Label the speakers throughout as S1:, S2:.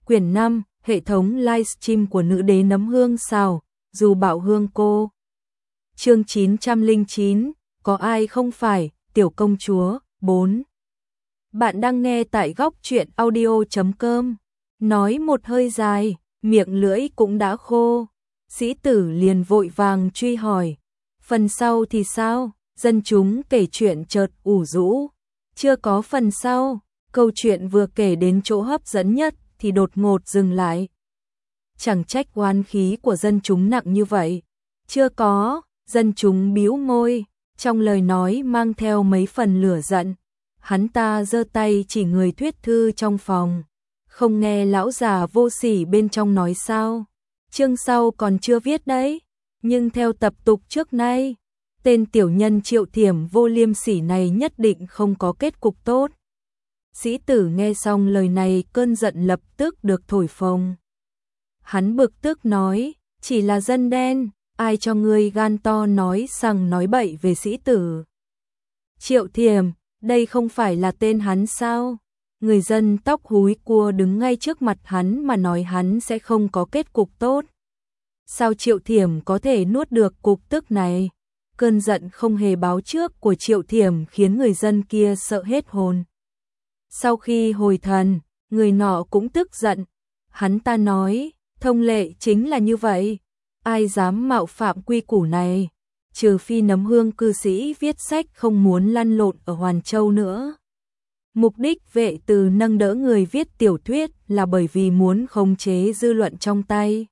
S1: Quyển 5, hệ thống livestream của nữ đế nấm hương xào, dù bảo hương cô. Chương 909, có ai không phải, tiểu công chúa, 4. Bạn đang nghe tại góc truyện audio.com. Nói một hơi dài, miệng lưỡi cũng đã khô. Sĩ tử liền vội vàng truy hỏi. Phần sau thì sao? Dân chúng kể chuyện chợt ủ rũ. Chưa có phần sau, câu chuyện vừa kể đến chỗ hấp dẫn nhất thì đột ngột dừng lại. Chẳng trách oán khí của dân chúng nặng như vậy. Chưa có, dân chúng bĩu môi, trong lời nói mang theo mấy phần lửa giận. Hắn ta giơ tay chỉ người thuyết thư trong phòng. Không nghe lão già vô sỉ bên trong nói sao? Chương sau còn chưa viết đấy, nhưng theo tập tục trước nay, tên tiểu nhân Triệu Thiểm vô liêm sỉ này nhất định không có kết cục tốt. Sĩ tử nghe xong lời này cơn giận lập tức được thổi phồng. Hắn bực tức nói, chỉ là dân đen, ai cho ngươi gan to nói sằng nói bậy về sĩ tử. Triệu Thiểm, đây không phải là tên hắn sao? Người dân tóc húi cua đứng ngay trước mặt hắn mà nói hắn sẽ không có kết cục tốt. Sao Triệu Thiểm có thể nuốt được cục tức này? Cơn giận không hề báo trước của Triệu Thiểm khiến người dân kia sợ hết hồn. Sau khi hồi thần, người nọ cũng tức giận. Hắn ta nói, thông lệ chính là như vậy. Ai dám mạo phạm quy củ này? Trừ phi nấm hương cư sĩ viết sách không muốn lăn lộn ở Hoàn Châu nữa. Mục đích Vệ Từ nâng đỡ người viết tiểu thuyết là bởi vì muốn khống chế dư luận trong tay.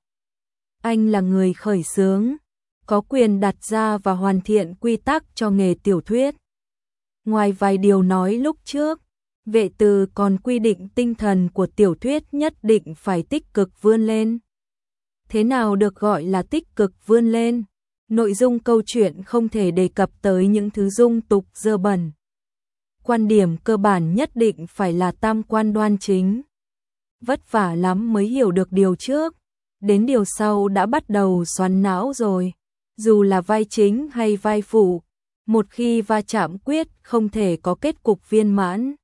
S1: Anh là người khởi xướng, có quyền đặt ra và hoàn thiện quy tắc cho nghề tiểu thuyết. Ngoài vài điều nói lúc trước, Vệ Từ còn quy định tinh thần của tiểu thuyết nhất định phải tích cực vươn lên. Thế nào được gọi là tích cực vươn lên? Nội dung câu chuyện không thể đề cập tới những thứ dung tục dơ bẩn. Quan điểm cơ bản nhất định phải là tam quan đoan chính. Vất vả lắm mới hiểu được điều trước, đến điều sau đã bắt đầu xoắn não rồi. Dù là vai chính hay vai phụ, một khi va chạm quyết không thể có kết cục viên mãn.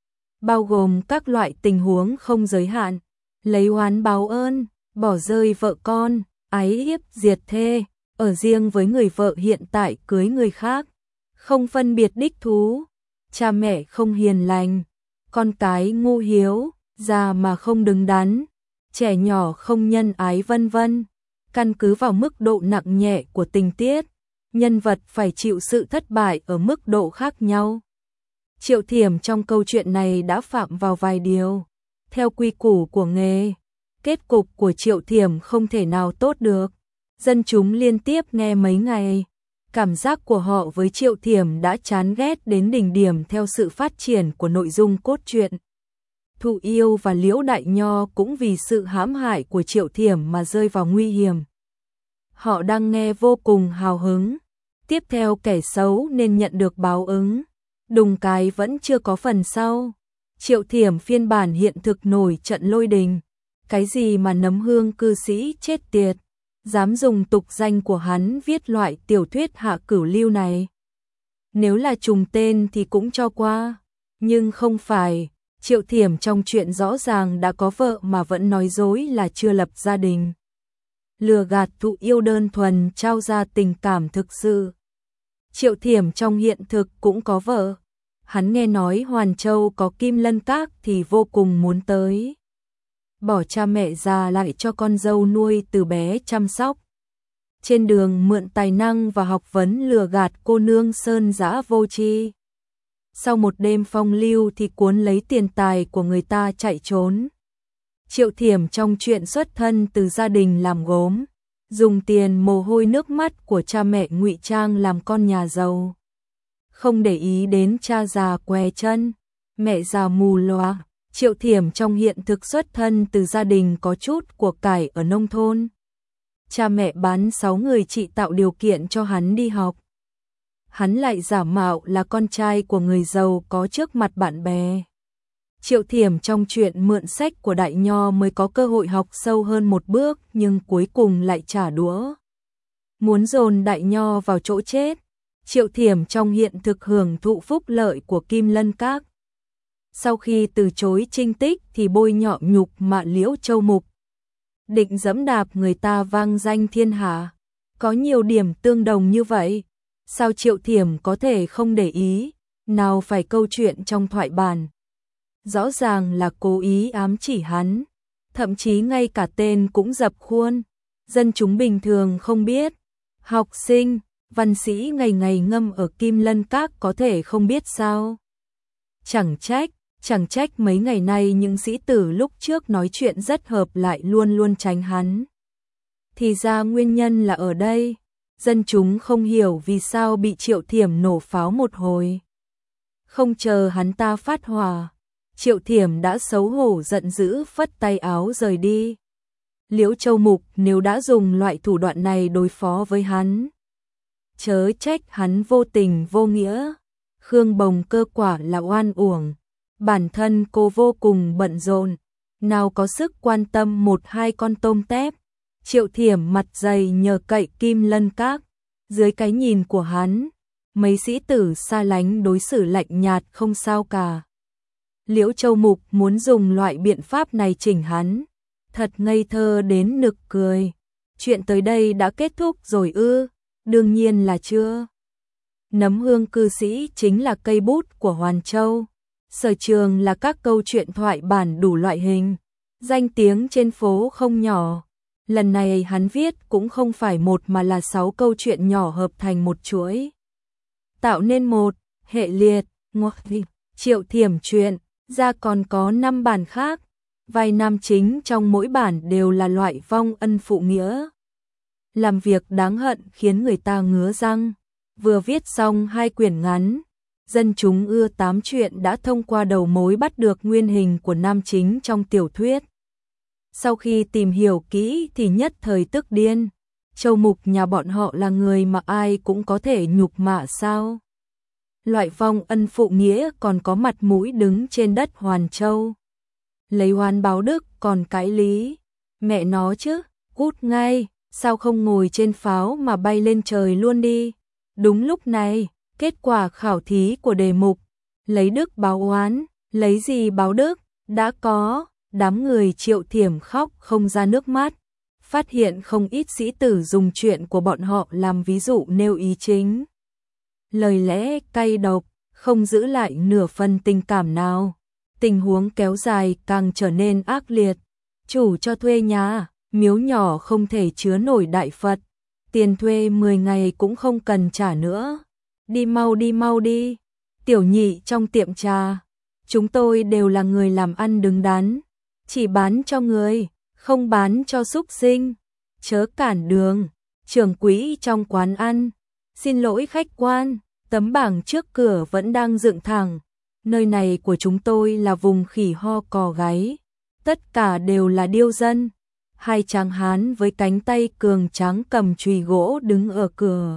S1: Bao gồm các loại tình huống không giới hạn, lấy oán báo ơn, bỏ rơi vợ con, ái hiếp diệt thê, ở riêng với người vợ hiện tại cưới người khác, không phân biệt đích thú, cha mẹ không hiền lành, con cái ngu hiếu, già mà không đứng đắn, trẻ nhỏ không nhân ái vân vân. Căn cứ vào mức độ nặng nhẹ của tình tiết, nhân vật phải chịu sự thất bại ở mức độ khác nhau. Triệu Thiểm trong câu chuyện này đã phạm vào vài điều. Theo quy củ của nghề, kết cục của Triệu Thiểm không thể nào tốt được. Dân chúng liên tiếp nghe mấy ngày, cảm giác của họ với Triệu Thiểm đã chán ghét đến đỉnh điểm theo sự phát triển của nội dung cốt truyện. Thụ Yêu và Liễu Đại Nho cũng vì sự hãm hại của Triệu Thiểm mà rơi vào nguy hiểm. Họ đang nghe vô cùng hào hứng. Tiếp theo kẻ xấu nên nhận được báo ứng. Đùng cái vẫn chưa có phần sau. Triệu Thiểm phiên bản hiện thực nổi trận lôi đình. Cái gì mà nấm hương cư sĩ chết tiệt, dám dùng tục danh của hắn viết loại tiểu thuyết hạ cửu lưu này. Nếu là trùng tên thì cũng cho qua, nhưng không phải. Triệu Thiểm trong chuyện rõ ràng đã có vợ mà vẫn nói dối là chưa lập gia đình. Lừa gạt Thụ Yêu đơn thuần trao ra tình cảm thực sự. Triệu Thiểm trong hiện thực cũng có vợ. Hắn nghe nói Hoàn Châu có Kim Lân Các thì vô cùng muốn tới. Bỏ cha mẹ già lại cho con dâu nuôi từ bé chăm sóc. Trên đường mượn tài năng và học vấn lừa gạt cô nương sơn dã vô tri. Sau một đêm phong lưu thì cuốn lấy tiền tài của người ta chạy trốn. Triệu Thiểm trong chuyện xuất thân từ gia đình làm gốm, dùng tiền mồ hôi nước mắt của cha mẹ ngụy trang làm con nhà giàu. Không để ý đến cha già què chân, mẹ già mù loà. Triệu Thiểm trong hiện thực xuất thân từ gia đình có chút của cải ở nông thôn. Cha mẹ bán 6 người chị tạo điều kiện cho hắn đi học. Hắn lại giả mạo là con trai của người giàu có trước mặt bạn bè. Triệu Thiểm trong chuyện mượn sách của Đại Nho mới có cơ hội học sâu hơn một bước nhưng cuối cùng lại trả đũa. Muốn dồn Đại Nho vào chỗ chết. Triệu Thiểm trong hiện thực hưởng thụ phúc lợi của Kim Lân Các. sau khi từ chối Trinh Tích thì bôi nhọ nhục mạ Liễu Châu Mục, định dẫm đạp người ta vang danh thiên hạ. Có nhiều điểm tương đồng như vậy, sao Triệu Thiểm có thể không để ý, nào phải câu chuyện trong thoại bản. Rõ ràng là cố ý ám chỉ hắn, thậm chí ngay cả tên cũng dập khuôn, dân chúng bình thường không biết. Học sinh, văn sĩ ngày ngày ngâm ở Kim Lân Các có thể không biết sao. Chẳng trách mấy ngày nay những sĩ tử lúc trước nói chuyện rất hợp lại luôn luôn tránh hắn. Thì ra nguyên nhân là ở đây, dân chúng không hiểu vì sao bị Triệu Thiểm nổ pháo một hồi. Không chờ hắn ta phát hỏa, Triệu Thiểm đã xấu hổ giận dữ phất tay áo rời đi. Liễu Châu Mục nếu đã dùng loại thủ đoạn này đối phó với hắn, chớ trách hắn vô tình vô nghĩa. Khương Bồng Cơ quả là oan uổng, bản thân cô vô cùng bận rộn, nào có sức quan tâm một hai con tôm tép. Triệu Thiểm mặt dày nhờ cậy Kim Lân Các, dưới cái nhìn của hắn, mấy sĩ tử xa lánh đối xử lạnh nhạt không sao cả. Liễu Châu Mục muốn dùng loại biện pháp này chỉnh hắn, thật ngây thơ đến nực cười. Chuyện tới đây đã kết thúc rồi ư? Đương nhiên là chưa. Nấm hương cư sĩ chính là cây bút của Hoàn Châu, sở trường là các câu chuyện thoại bản đủ loại hình, danh tiếng trên phố không nhỏ. Lần này hắn viết cũng không phải một mà là 6 câu chuyện nhỏ hợp thành một chuỗi, tạo nên một hệ liệt. Triệu Thiểm chuyện ra còn có 5 bản khác, vai nam chính trong mỗi bản đều là loại vong ân phụ nghĩa, làm việc đáng hận khiến người ta ngứa răng. Vừa viết xong 2 quyển ngắn, dân chúng ưa tám chuyện đã thông qua đầu mối bắt được nguyên hình của nam chính trong tiểu thuyết. Sau khi tìm hiểu kỹ thì nhất thời tức điên. Châu Mục nhà bọn họ là người mà ai cũng có thể nhục mạ sao? Loại vong ân phụ nghĩa còn có mặt mũi đứng trên đất Hoàn Châu, lấy oan báo đức còn cãi lý. Mẹ nó chứ, cút ngay, sao không ngồi trên pháo mà bay lên trời luôn đi. Đúng lúc này, kết quả khảo thí của đề mục lấy đức báo oán, lấy gì báo đức đã có. Đám người Triệu Thiểm khóc không ra nước mắt, phát hiện không ít sĩ tử dùng chuyện của bọn họ làm ví dụ nêu ý chính. Lời lẽ cay độc, không giữ lại nửa phần tình cảm nào. Tình huống kéo dài càng trở nên ác liệt. Chủ cho thuê nhà, miếu nhỏ không thể chứa nổi đại Phật. Tiền thuê 10 ngày cũng không cần trả nữa. Đi mau đi. Tiểu nhị trong tiệm trà, chúng tôi đều là người làm ăn đứng đắn, chỉ bán cho người, không bán cho súc sinh. Chớ cản đường. Trưởng quỹ trong quán ăn, xin lỗi khách quan, tấm bảng trước cửa vẫn đang dựng thẳng. Nơi này của chúng tôi là vùng khỉ ho cò gáy, tất cả đều là điêu dân. 2 tráng hán với cánh tay cường tráng cầm chùy gỗ đứng ở cửa.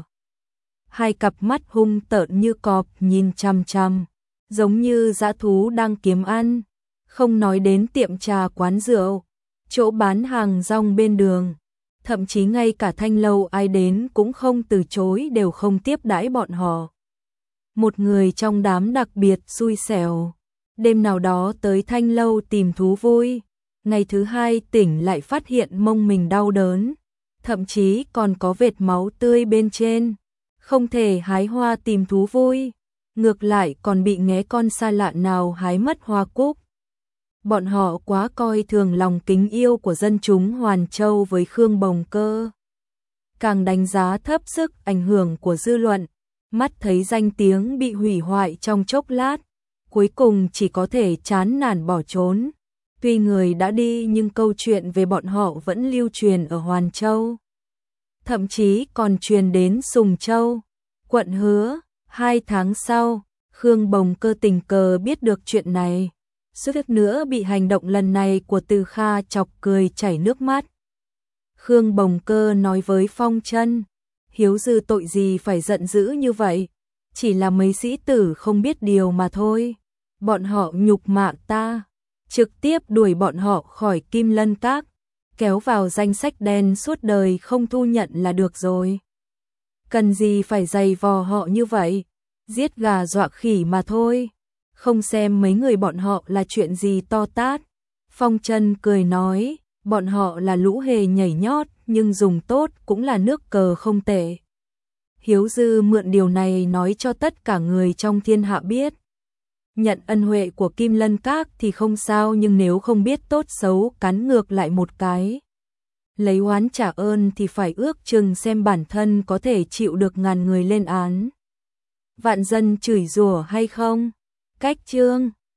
S1: 2 cặp mắt hung tợn như cọp nhìn chằm chằm, giống như dã thú đang kiếm ăn. Không nói đến tiệm trà quán rượu, chỗ bán hàng rong bên đường, thậm chí ngay cả thanh lâu ai đến cũng không từ chối, đều không tiếp đãi bọn họ. Một người trong đám đặc biệt xui xẻo, đêm nào đó tới thanh lâu tìm thú vui, ngày thứ 2 tỉnh lại phát hiện mông mình đau đớn, thậm chí còn có vệt máu tươi bên trên. Không thể hái hoa tìm thú vui, ngược lại còn bị nghé con xa lạ nào hái mất hoa cúc. Bọn họ quá coi thường lòng kính yêu của dân chúng Hoàn Châu với Khương Bồng Cơ, càng đánh giá thấp sức ảnh hưởng của dư luận. Mắt thấy danh tiếng bị hủy hoại trong chốc lát, cuối cùng chỉ có thể chán nản bỏ trốn. Tuy người đã đi nhưng câu chuyện về bọn họ vẫn lưu truyền ở Hoàn Châu, thậm chí còn truyền đến Sùng Châu, quận Hứa. 2 tháng sau, Khương Bồng Cơ tình cờ biết được chuyện này, suýt nữa bị hành động lần này của Từ Kha chọc cười chảy nước mắt. Khương Bồng Cơ nói với Phong Chân, hiếu dư tội gì phải giận dữ như vậy, chỉ là mấy sĩ tử không biết điều mà thôi. Bọn họ nhục mạ ta, trực tiếp đuổi bọn họ khỏi Kim Lân Các, kéo vào danh sách đen suốt đời không thu nhận là được rồi. Cần gì phải giày vò họ như vậy, giết gà dọa khỉ mà thôi. không xem mấy người bọn họ là chuyện gì to tát. Phong Trân cười nói, bọn họ là lũ hề nhảy nhót, nhưng dùng tốt cũng là nước cờ không tệ. Hiếu Dư mượn điều này nói cho tất cả người trong thiên hạ biết. Nhận ân huệ của Kim Lân Các thì không sao, nhưng nếu không biết tốt xấu cắn ngược lại một cái, lấy oán trả ơn thì phải ước chừng xem bản thân có thể chịu được ngàn người lên án, vạn dân chửi rủa hay không. Cách chương